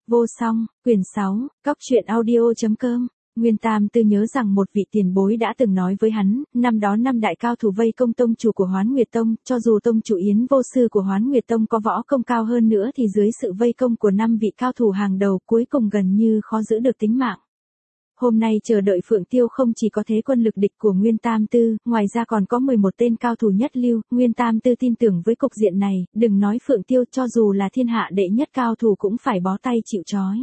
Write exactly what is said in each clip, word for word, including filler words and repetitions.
Vô song, quyển sáu, cóc truyện audio chấm com. Nguyên Tam Tư nhớ rằng một vị tiền bối đã từng nói với hắn, năm đó năm đại cao thủ vây công tông chủ của Hoán Nguyệt Tông, cho dù tông chủ Yến Vô Sư của Hoán Nguyệt Tông có võ công cao hơn nữa thì dưới sự vây công của năm vị cao thủ hàng đầu cuối cùng gần như khó giữ được tính mạng. Hôm nay chờ đợi Phượng Tiêu không chỉ có thế quân lực địch của Nguyên Tam Tư, ngoài ra còn có mười một tên cao thủ nhất lưu, Nguyên Tam Tư tin tưởng với cục diện này, đừng nói Phượng Tiêu cho dù là thiên hạ đệ nhất cao thủ cũng phải bó tay chịu trói.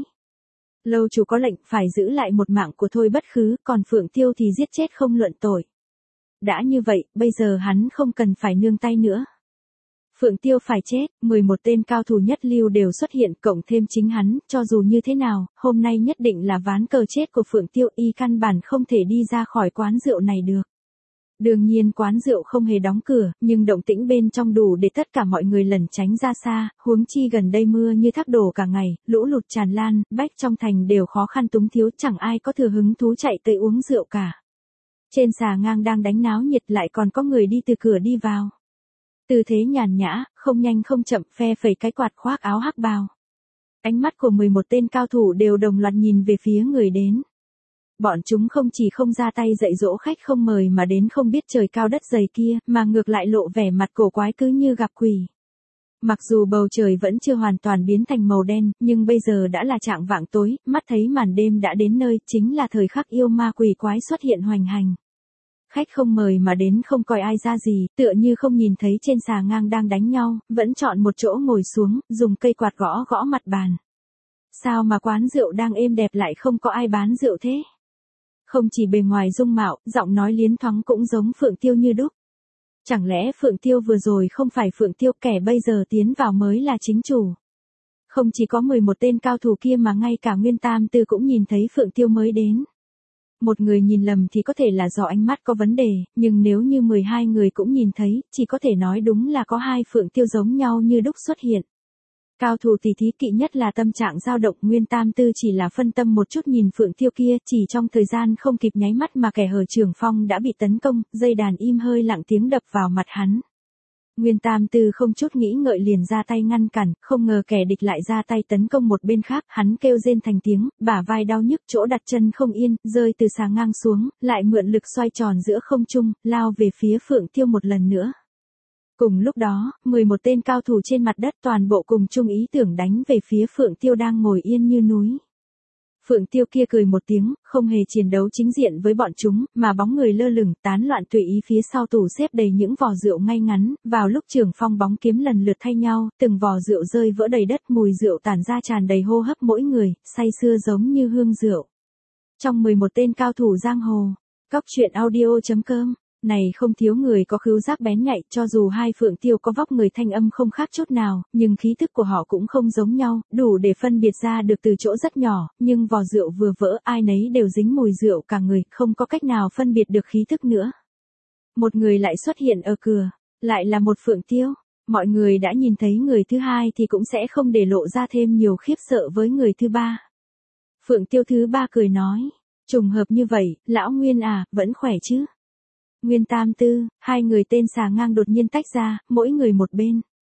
Lâu chủ có lệnh phải giữ lại một mạng của Thôi Bất Khứ, còn Phượng Tiêu thì giết chết không luận tội. Đã như vậy, bây giờ hắn không cần phải nương tay nữa. Phượng Tiêu phải chết, mười một tên cao thủ nhất lưu đều xuất hiện cộng thêm chính hắn, cho dù như thế nào, hôm nay nhất định là ván cờ chết của Phượng Tiêu, y căn bản không thể đi ra khỏi quán rượu này được. Đương nhiên quán rượu không hề đóng cửa, nhưng động tĩnh bên trong đủ để tất cả mọi người lẩn tránh ra xa, huống chi gần đây mưa như thác đổ cả ngày, lũ lụt tràn lan, bách trong thành đều khó khăn túng thiếu, chẳng ai có thừa hứng thú chạy tới uống rượu cả. Trên xà ngang đang đánh náo nhiệt lại còn có người đi từ cửa đi vào. Tư thế nhàn nhã, không nhanh không chậm phe phẩy cái quạt khoác áo hắc bào. Ánh mắt của mười một tên cao thủ đều đồng loạt nhìn về phía người đến. Bọn chúng không chỉ không ra tay dạy dỗ khách không mời mà đến không biết trời cao đất dày kia, mà ngược lại lộ vẻ mặt cổ quái cứ như gặp quỷ. Mặc dù bầu trời vẫn chưa hoàn toàn biến thành màu đen, nhưng bây giờ đã là trạng vạng tối, mắt thấy màn đêm đã đến nơi, chính là thời khắc yêu ma quỷ quái xuất hiện hoành hành. Khách không mời mà đến không coi ai ra gì, tựa như không nhìn thấy trên xà ngang đang đánh nhau, vẫn chọn một chỗ ngồi xuống, dùng cây quạt gõ gõ mặt bàn. Sao mà quán rượu đang êm đẹp lại không có ai bán rượu thế? Không chỉ bề ngoài dung mạo, giọng nói liến thoáng cũng giống Phượng Tiêu như đúc. Chẳng lẽ Phượng Tiêu vừa rồi không phải Phượng Tiêu, kẻ bây giờ tiến vào mới là chính chủ? Không chỉ có mười một tên cao thủ kia mà ngay cả Nguyên Tam Tư cũng nhìn thấy Phượng Tiêu mới đến. Một người nhìn lầm thì có thể là do ánh mắt có vấn đề, nhưng nếu như mười hai người cũng nhìn thấy, chỉ có thể nói đúng là có hai Phượng Tiêu giống nhau như đúc xuất hiện. Cao thủ tỷ thí kỵ nhất là tâm trạng dao động, Nguyên Tam Tư chỉ là phân tâm một chút nhìn Phượng Tiêu kia, chỉ trong thời gian không kịp nháy mắt mà kẻ hở trưởng phong đã bị tấn công, dây đàn im hơi lặng tiếng đập vào mặt hắn. Nguyên Tam Tư không chút nghĩ ngợi liền ra tay ngăn cản, không ngờ kẻ địch lại ra tay tấn công một bên khác, hắn kêu rên thành tiếng, bả vai đau nhức, chỗ đặt chân không yên, rơi từ xà ngang xuống, lại mượn lực xoay tròn giữa không trung, lao về phía Phượng Tiêu một lần nữa. Cùng lúc đó, mười một tên cao thủ trên mặt đất toàn bộ cùng chung ý tưởng đánh về phía Phượng Tiêu đang ngồi yên như núi. Phượng Tiêu kia cười một tiếng, không hề chiến đấu chính diện với bọn chúng, mà bóng người lơ lửng tán loạn tùy ý phía sau tủ xếp đầy những vò rượu ngay ngắn, vào lúc trường phong bóng kiếm lần lượt thay nhau, từng vò rượu rơi vỡ đầy đất, mùi rượu tản ra tràn đầy hô hấp mỗi người, say sưa giống như hương rượu. Trong mười một tên cao thủ giang hồ, cóc truyện audio chấm com. Này không thiếu người có khứu giác bén nhạy, cho dù hai Phượng Tiêu có vóc người thanh âm không khác chút nào, nhưng khí thức của họ cũng không giống nhau, đủ để phân biệt ra được từ chỗ rất nhỏ, nhưng vò rượu vừa vỡ ai nấy đều dính mùi rượu cả người, không có cách nào phân biệt được khí thức nữa. Một người lại xuất hiện ở cửa, lại là một Phượng Tiêu, mọi người đã nhìn thấy người thứ hai thì cũng sẽ không để lộ ra thêm nhiều khiếp sợ với người thứ ba. Phượng Tiêu thứ ba cười nói, trùng hợp như vậy, lão Nguyên à, vẫn khỏe chứ? Nguyên Tam Tư, hai người tên xà ngang đột nhiên tách ra, mỗi người một bên.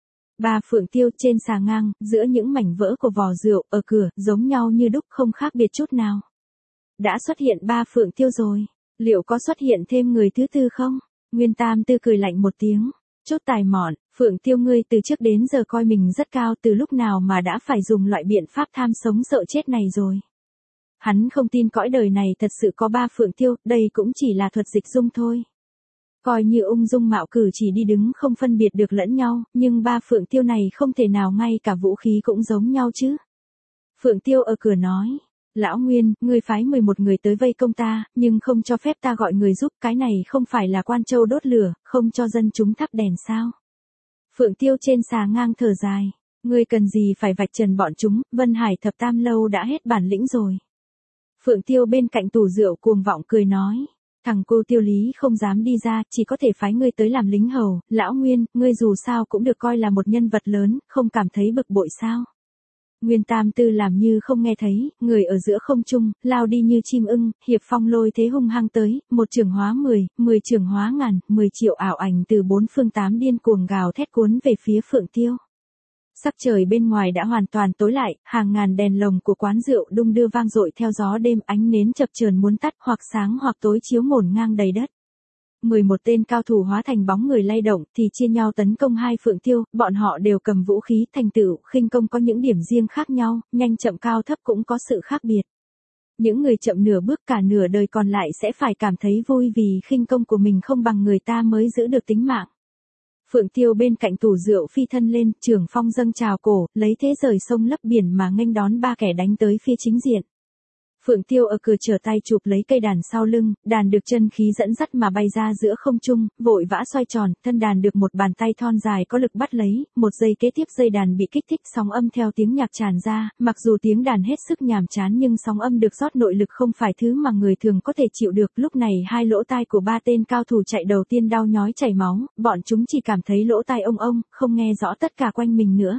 Ba Phượng Tiêu trên xà ngang, giữa những mảnh vỡ của vò rượu, ở cửa, giống nhau như đúc không khác biệt chút nào. Đã xuất hiện ba Phượng Tiêu rồi, liệu có xuất hiện thêm người thứ tư không? Nguyên Tam Tư cười lạnh một tiếng, chút tài mọn, Phượng Tiêu ngươi từ trước đến giờ coi mình rất cao, từ lúc nào mà đã phải dùng loại biện pháp tham sống sợ chết này rồi. Hắn không tin cõi đời này thật sự có ba Phượng Tiêu, đây cũng chỉ là thuật dịch dung thôi. Coi như ung dung mạo cử chỉ đi đứng không phân biệt được lẫn nhau, nhưng ba Phượng Tiêu này không thể nào ngay cả vũ khí cũng giống nhau chứ. Phượng Tiêu ở cửa nói, lão Nguyên, ngươi phái mười một người tới vây công ta, nhưng không cho phép ta gọi người giúp, cái này không phải là quan châu đốt lửa, không cho dân chúng thắp đèn sao? Phượng Tiêu trên xà ngang thở dài, ngươi cần gì phải vạch trần bọn chúng, Vân Hải thập tam lâu đã hết bản lĩnh rồi. Phượng Tiêu bên cạnh tủ rượu cuồng vọng cười nói, thằng cô Tiêu Lý không dám đi ra, chỉ có thể phái ngươi tới làm lính hầu, lão Nguyên, ngươi dù sao cũng được coi là một nhân vật lớn, không cảm thấy bực bội sao? Nguyên Tam Tư làm như không nghe thấy, người ở giữa không trung, lao đi như chim ưng, hiệp phong lôi thế hung hăng tới, một trường hóa mười, mười trường hóa ngàn, mười triệu ảo ảnh từ bốn phương tám điên cuồng gào thét cuốn về phía Phượng Tiêu. Sắc trời bên ngoài đã hoàn toàn tối lại, hàng ngàn đèn lồng của quán rượu đung đưa vang dội theo gió đêm, ánh nến chập chờn muốn tắt, hoặc sáng hoặc tối chiếu ngổn ngang đầy đất. mười một tên cao thủ hóa thành bóng người lay động thì chia nhau tấn công hai Phượng Tiêu, bọn họ đều cầm vũ khí, thành tựu khinh công có những điểm riêng khác nhau, nhanh chậm cao thấp cũng có sự khác biệt. Những người chậm nửa bước cả nửa đời còn lại sẽ phải cảm thấy vui vì khinh công của mình không bằng người ta mới giữ được tính mạng. Phượng Tiêu bên cạnh tủ rượu phi thân lên, trường phong dâng trào cổ, lấy thế rời sông lấp biển mà nghênh đón ba kẻ đánh tới phía chính diện. Phượng Tiêu ở cửa trở tay chụp lấy cây đàn sau lưng, đàn được chân khí dẫn dắt mà bay ra giữa không trung, vội vã xoay tròn, thân đàn được một bàn tay thon dài có lực bắt lấy, một giây kế tiếp dây đàn bị kích thích, sóng âm theo tiếng nhạc tràn ra, mặc dù tiếng đàn hết sức nhàm chán nhưng sóng âm được rót nội lực không phải thứ mà người thường có thể chịu được. Lúc này hai lỗ tai của ba tên cao thủ chạy đầu tiên đau nhói chảy máu, bọn chúng chỉ cảm thấy lỗ tai ông ông, không nghe rõ tất cả quanh mình nữa.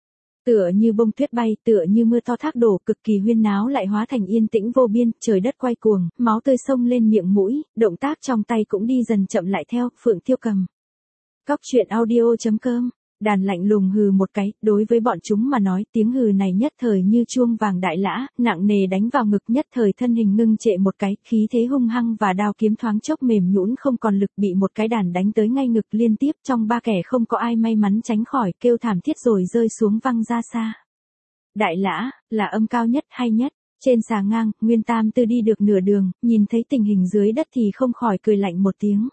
Tựa như bông tuyết bay, tựa như mưa to thác đổ, cực kỳ huyên náo lại hóa thành yên tĩnh vô biên, trời đất quay cuồng, máu tươi xông lên miệng mũi, động tác trong tay cũng đi dần chậm lại theo. Phượng Tiêu cầm. Cóc truyện audio chấm com. Đàn lạnh lùng hừ một cái, đối với bọn chúng mà nói, tiếng hừ này nhất thời như chuông vàng đại lã, nặng nề đánh vào ngực, nhất thời thân hình ngưng trệ một cái, khí thế hung hăng và đao kiếm thoáng chốc mềm nhũn không còn lực, bị một cái đàn đánh tới ngay ngực liên tiếp, trong ba kẻ không có ai may mắn tránh khỏi, kêu thảm thiết rồi rơi xuống văng ra xa. Đại lã, là âm cao nhất hay nhất. Trên xà ngang, Nguyên Tam Tư đi được nửa đường, nhìn thấy tình hình dưới đất thì không khỏi cười lạnh một tiếng.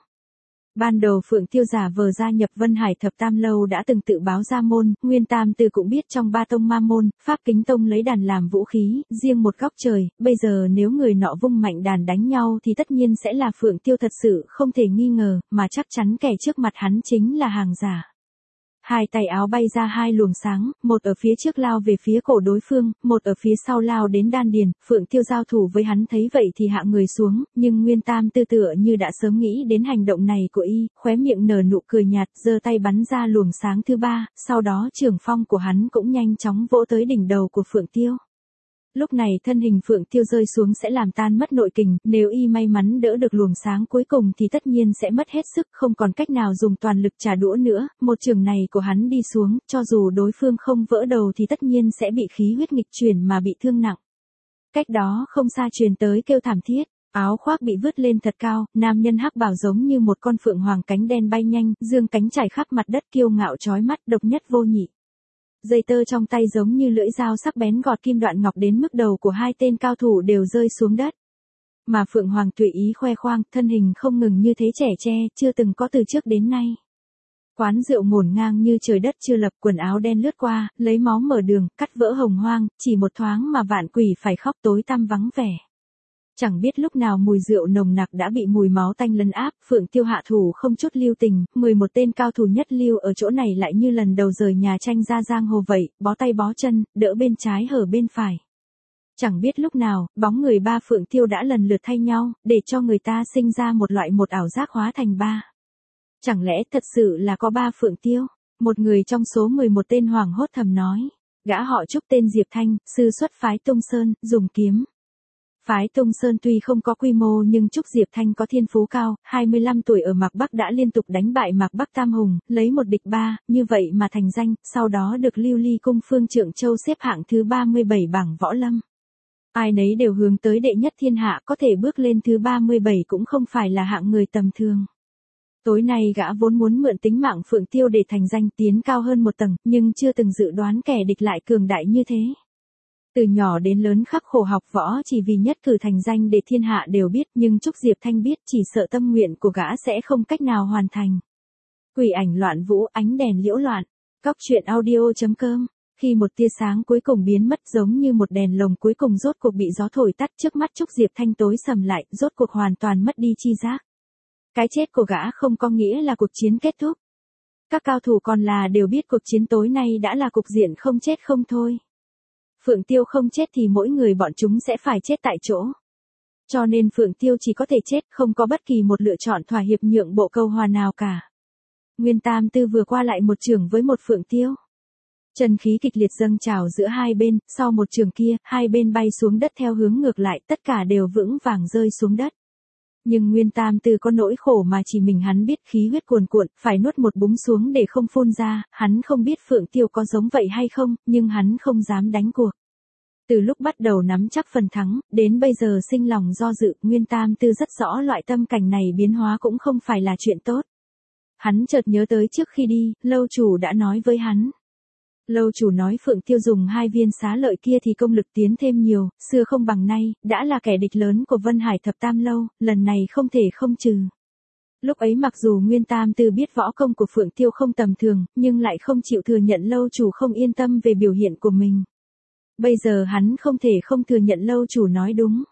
Ban đầu Phượng Tiêu giả vờ gia nhập Vân Hải Thập Tam Lâu đã từng tự báo ra môn, Nguyên Tam Tư cũng biết trong ba tông ma môn, Pháp Kính Tông lấy đàn làm vũ khí, riêng một góc trời, bây giờ nếu người nọ vung mạnh đàn đánh nhau thì tất nhiên sẽ là Phượng Tiêu thật sự, không thể nghi ngờ, mà chắc chắn kẻ trước mặt hắn chính là hàng giả. Hai tay áo bay ra hai luồng sáng, một ở phía trước lao về phía cổ đối phương, một ở phía sau lao đến đan điền. Phượng Tiêu giao thủ với hắn thấy vậy thì hạ người xuống, nhưng Nguyên Tam Tư tựa như đã sớm nghĩ đến hành động này của y, khóe miệng nở nụ cười nhạt, giơ tay bắn ra luồng sáng thứ ba, sau đó trường phong của hắn cũng nhanh chóng vỗ tới đỉnh đầu của Phượng Tiêu. Lúc này thân hình Phượng Tiêu rơi xuống sẽ làm tan mất nội kình, nếu y may mắn đỡ được luồng sáng cuối cùng thì tất nhiên sẽ mất hết sức, không còn cách nào dùng toàn lực trả đũa nữa. Một trường này của hắn đi xuống, cho dù đối phương không vỡ đầu thì tất nhiên sẽ bị khí huyết nghịch chuyển mà bị thương nặng. Cách đó không xa truyền tới kêu thảm thiết, áo khoác bị vứt lên thật cao, nam nhân hắc bào giống như một con phượng hoàng cánh đen bay nhanh, dương cánh trải khắp mặt đất kiêu ngạo chói mắt, độc nhất vô nhị. Dây tơ trong tay giống như lưỡi dao sắc bén gọt kim đoạn ngọc đến mức đầu của hai tên cao thủ đều rơi xuống đất. Mà Phượng Hoàng tùy ý khoe khoang, thân hình không ngừng như thế trẻ tre, chưa từng có từ trước đến nay. Quán rượu ngổn ngang như trời đất chưa lập, quần áo đen lướt qua, lấy máu mở đường, cắt vỡ hồng hoang, chỉ một thoáng mà vạn quỷ phải khóc, tối tăm vắng vẻ. Chẳng biết lúc nào mùi rượu nồng nặc đã bị mùi máu tanh lấn áp, Phượng Tiêu hạ thủ không chút lưu tình, mười một tên cao thủ nhất lưu ở chỗ này lại như lần đầu rời nhà tranh ra giang hồ vậy, bó tay bó chân, đỡ bên trái hở bên phải. Chẳng biết lúc nào, bóng người ba Phượng Tiêu đã lần lượt thay nhau, để cho người ta sinh ra một loại một ảo giác hóa thành ba. Chẳng lẽ thật sự là có ba Phượng Tiêu? Một người trong số mười một tên hoảng hốt thầm nói, gã họ Trúc tên Diệp Thanh, sư xuất phái Tung Sơn, dùng kiếm. Phái Tung Sơn tuy không có quy mô nhưng Trúc Diệp Thanh có thiên phú cao, hai mươi lăm tuổi ở Mạc Bắc đã liên tục đánh bại Mạc Bắc Tam Hùng, lấy một địch ba, như vậy mà thành danh, sau đó được Lưu Ly Cung Phương Trượng Châu xếp hạng thứ ba mươi bảy bảng võ lâm. Ai nấy đều hướng tới đệ nhất thiên hạ, có thể bước lên thứ ba mươi bảy cũng không phải là hạng người tầm thường. Tối nay gã vốn muốn mượn tính mạng Phượng Tiêu để thành danh tiến cao hơn một tầng, nhưng chưa từng dự đoán kẻ địch lại cường đại như thế. Từ nhỏ đến lớn khắc khổ học võ chỉ vì nhất cử thành danh để thiên hạ đều biết, nhưng Trúc Diệp Thanh biết chỉ sợ tâm nguyện của gã sẽ không cách nào hoàn thành. Quỷ ảnh loạn vũ, ánh đèn liễu loạn. Cóc truyện audio chấm com. Khi một tia sáng cuối cùng biến mất giống như một đèn lồng cuối cùng rốt cuộc bị gió thổi tắt, trước mắt Trúc Diệp Thanh tối sầm lại, rốt cuộc hoàn toàn mất đi chi giác. Cái chết của gã không có nghĩa là cuộc chiến kết thúc. Các cao thủ còn là đều biết cuộc chiến tối nay đã là cục diện không chết không thôi. Phượng Tiêu không chết thì mỗi người bọn chúng sẽ phải chết tại chỗ. Cho nên Phượng Tiêu chỉ có thể chết, không có bất kỳ một lựa chọn thỏa hiệp nhượng bộ câu hòa nào cả. Nguyên Tam Tư vừa qua lại một trường với một Phượng Tiêu. Chân khí kịch liệt dâng trào giữa hai bên, sau một trường kia, hai bên bay xuống đất theo hướng ngược lại, tất cả đều vững vàng rơi xuống đất. Nhưng Nguyên Tam Tư có nỗi khổ mà chỉ mình hắn biết, khí huyết cuồn cuộn, phải nuốt một búng xuống để không phun ra, hắn không biết Phượng Tiêu có giống vậy hay không, nhưng hắn không dám đánh cuộc. Từ lúc bắt đầu nắm chắc phần thắng, đến bây giờ sinh lòng do dự, Nguyên Tam Tư rất rõ loại tâm cảnh này biến hóa cũng không phải là chuyện tốt. Hắn chợt nhớ tới trước khi đi, lâu chủ đã nói với hắn. Lâu chủ nói Phượng Tiêu dùng hai viên xá lợi kia thì công lực tiến thêm nhiều, xưa không bằng nay, đã là kẻ địch lớn của Vân Hải thập tam lâu, lần này không thể không trừ. Lúc ấy mặc dù Nguyên Tam Tư biết võ công của Phượng Tiêu không tầm thường, nhưng lại không chịu thừa nhận lâu chủ không yên tâm về biểu hiện của mình. Bây giờ hắn không thể không thừa nhận lâu chủ nói đúng.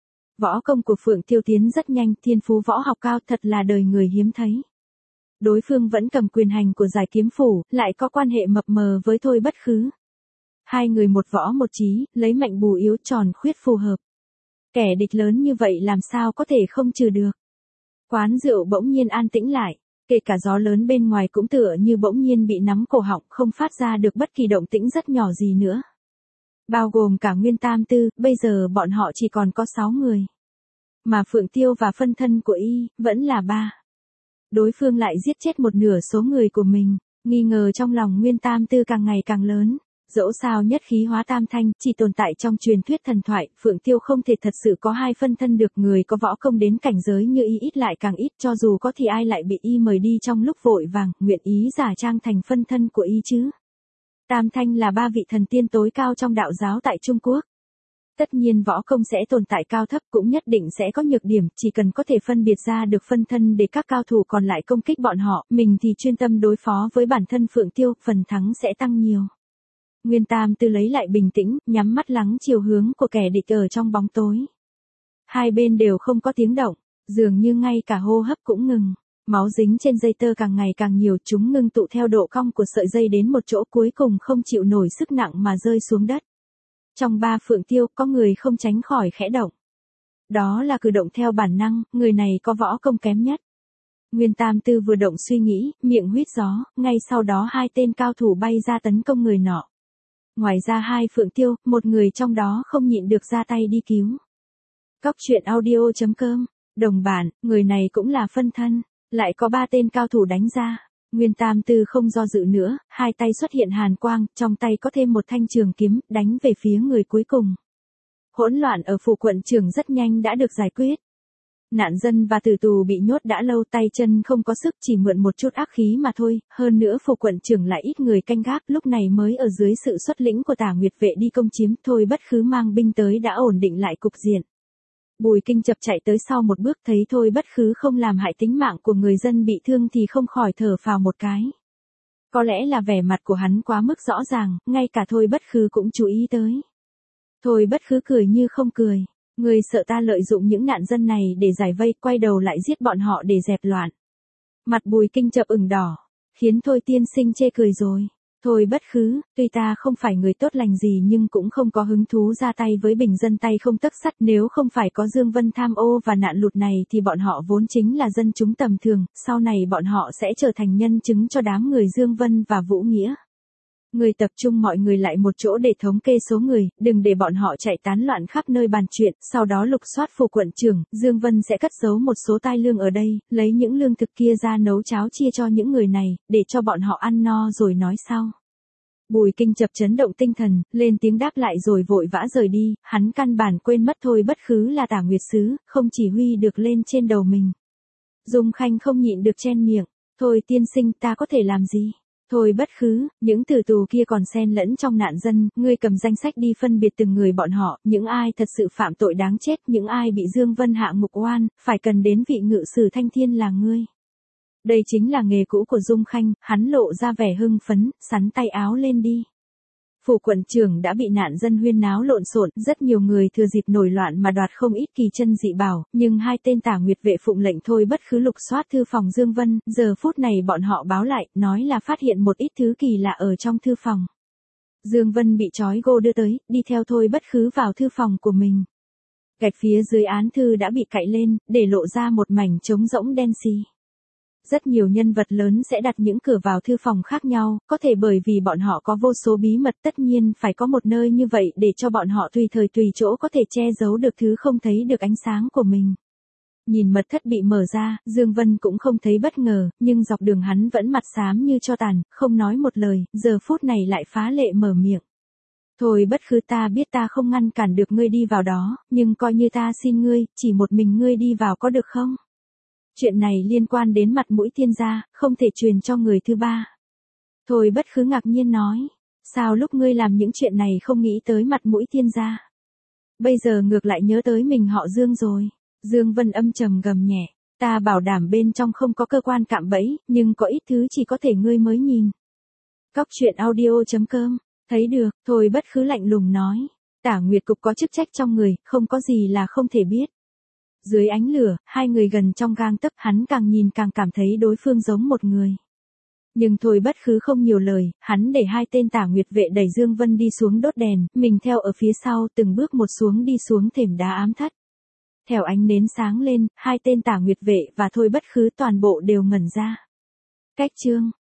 Võ công của Phượng Tiêu tiến rất nhanh, thiên phú võ học cao, thật là đời người hiếm thấy. Đối phương vẫn cầm quyền hành của Giải Kiếm Phủ, lại có quan hệ mập mờ với Thôi Bất Khứ. Hai người một võ một trí, lấy mạnh bù yếu, tròn khuyết phù hợp. Kẻ địch lớn như vậy làm sao có thể không trừ được. Quán rượu bỗng nhiên an tĩnh lại, kể cả gió lớn bên ngoài cũng tựa như bỗng nhiên bị nắm cổ họng, không phát ra được bất kỳ động tĩnh rất nhỏ gì nữa. Bao gồm cả Nguyên Tam Tư, bây giờ bọn họ chỉ còn có sáu người. Mà Phượng Tiêu và phân thân của y, vẫn là ba. Đối phương lại giết chết một nửa số người của mình, nghi ngờ trong lòng Nguyên Tam Tư càng ngày càng lớn. Dẫu sao nhất khí hóa tam thanh, chỉ tồn tại trong truyền thuyết thần thoại, Phượng Tiêu không thể thật sự có hai phân thân được, người có võ công đến cảnh giới như y ít lại càng ít, cho dù có thì ai lại bị y mời đi trong lúc vội vàng, nguyện ý giả trang thành phân thân của y chứ. Tam thanh là ba vị thần tiên tối cao trong đạo giáo tại Trung Quốc. Tất nhiên võ công sẽ tồn tại cao thấp, cũng nhất định sẽ có nhược điểm, chỉ cần có thể phân biệt ra được phân thân để các cao thủ còn lại công kích bọn họ, mình thì chuyên tâm đối phó với bản thân Phượng Tiêu, phần thắng sẽ tăng nhiều. Nguyên Tam Tư lấy lại bình tĩnh, nhắm mắt lắng chiều hướng của kẻ địch ở trong bóng tối. Hai bên đều không có tiếng động, dường như ngay cả hô hấp cũng ngừng. Máu dính trên dây tơ càng ngày càng nhiều, chúng ngưng tụ theo độ cong của sợi dây đến một chỗ cuối cùng không chịu nổi sức nặng mà rơi xuống đất. Trong ba Phượng Tiêu, có người không tránh khỏi khẽ động. Đó là cử động theo bản năng, người này có võ công kém nhất. Nguyên Tam Tư vừa động suy nghĩ, miệng huýt gió, ngay sau đó hai tên cao thủ bay ra tấn công người nọ. Ngoài ra hai Phượng Tiêu, một người trong đó không nhịn được ra tay đi cứu. Cóc truyện audio chấm com, đồng bản, người này cũng là phân thân, lại có ba tên cao thủ đánh ra. Nguyên Tam Tư không do dự nữa, hai tay xuất hiện hàn quang, trong tay có thêm một thanh trường kiếm, đánh về phía người cuối cùng. Hỗn loạn ở phủ quận trưởng rất nhanh đã được giải quyết. Nạn dân và tử tù bị nhốt đã lâu, tay chân không có sức, chỉ mượn một chút ác khí mà thôi, hơn nữa phủ quận trưởng lại ít người canh gác, lúc này mới ở dưới sự xuất lĩnh của Tả Nguyệt vệ đi công chiếm, Thôi Bất Khứ mang binh tới đã ổn định lại cục diện. Bùi Kinh chập chạy tới sau một bước, thấy Thôi Bất Khứ không làm hại tính mạng của người dân bị thương thì không khỏi thở phào một cái. Có lẽ là vẻ mặt của hắn quá mức rõ ràng, ngay cả Thôi Bất Khứ cũng chú ý tới. Thôi Bất Khứ cười như không cười. Người sợ ta lợi dụng những nạn dân này để giải vây, quay đầu lại giết bọn họ để dẹp loạn. Mặt Bùi Kinh chập ửng đỏ, khiến Thôi tiên sinh chê cười rồi. Thôi Bất Khứ, tuy ta không phải người tốt lành gì nhưng cũng không có hứng thú ra tay với bình dân tay không tấc sắt, nếu không phải có Dương Vân tham ô và nạn lụt này thì bọn họ vốn chính là dân chúng tầm thường, sau này bọn họ sẽ trở thành nhân chứng cho đám người Dương Vân và Vũ Nghĩa. Người tập trung mọi người lại một chỗ để thống kê số người, đừng để bọn họ chạy tán loạn khắp nơi bàn chuyện, sau đó lục soát phủ quận trưởng, Dương Vân sẽ cất giấu một số tai lương ở đây, lấy những lương thực kia ra nấu cháo chia cho những người này, để cho bọn họ ăn no rồi nói sau. Bùi Kinh chập chấn động tinh thần, lên tiếng đáp lại rồi vội vã rời đi, hắn căn bản quên mất Thôi Bất Khứ là Tả Nguyệt sứ, không chỉ huy được lên trên đầu mình. Dung Khanh không nhịn được chen miệng, thôi tiên sinh ta có thể làm gì? Thôi Bất Khứ, những tử tù kia còn xen lẫn trong nạn dân, ngươi cầm danh sách đi phân biệt từng người bọn họ, những ai thật sự phạm tội đáng chết, những ai bị Dương Vân hạ ngục oan, phải cần đến vị ngự sử Thanh Thiên là ngươi. Đây chính là nghề cũ của Dung Khanh, hắn lộ ra vẻ hưng phấn, sắn tay áo lên đi. Phủ quận trưởng đã bị nạn dân huyên náo lộn xộn, rất nhiều người thừa dịp nổi loạn mà đoạt không ít kỳ chân dị bảo, nhưng hai tên Tả Nguyệt vệ phụng lệnh Thôi Bất Khứ lục soát thư phòng Dương Vân, giờ phút này bọn họ báo lại, nói là phát hiện một ít thứ kỳ lạ ở trong thư phòng. Dương Vân bị trói gô đưa tới, đi theo Thôi Bất Khứ vào thư phòng của mình. Gạch phía dưới án thư đã bị cạy lên, để lộ ra một mảnh trống rỗng đen xì. Rất nhiều nhân vật lớn sẽ đặt những cửa vào thư phòng khác nhau, có thể bởi vì bọn họ có vô số bí mật, tất nhiên phải có một nơi như vậy để cho bọn họ tùy thời tùy chỗ có thể che giấu được thứ không thấy được ánh sáng của mình. Nhìn mật thất bị mở ra, Dương Vân cũng không thấy bất ngờ, nhưng dọc đường hắn vẫn mặt xám như tro tàn, không nói một lời, giờ phút này lại phá lệ mở miệng. Thôi bất cứ, ta biết ta không ngăn cản được ngươi đi vào đó, nhưng coi như ta xin ngươi, chỉ một mình ngươi đi vào có được không? Chuyện này liên quan đến mặt mũi Tiên gia, không thể truyền cho người thứ ba. Thôi bất cứ ngạc nhiên nói, sao lúc ngươi làm những chuyện này không nghĩ tới mặt mũi Tiên gia? Bây giờ ngược lại nhớ tới mình họ Dương rồi. Dương Vân âm trầm gầm nhẹ, ta bảo đảm bên trong không có cơ quan cạm bẫy, nhưng có ít thứ chỉ có thể ngươi mới nhìn. Cóc truyện audio chấm com, thấy được, thôi bất cứ lạnh lùng nói, Tả Nguyệt Cục có chức trách trong người, không có gì là không thể biết. Dưới ánh lửa, hai người gần trong gang tấc, hắn càng nhìn càng cảm thấy đối phương giống một người. Nhưng thôi bất cứ không nhiều lời, hắn để hai tên Tả Nguyệt vệ đẩy Dương Vân đi xuống đốt đèn, mình theo ở phía sau từng bước một xuống đi xuống thềm đá ám thất. Theo ánh nến sáng lên, hai tên Tả Nguyệt vệ và thôi bất cứ toàn bộ đều ngẩn ra. Cách chương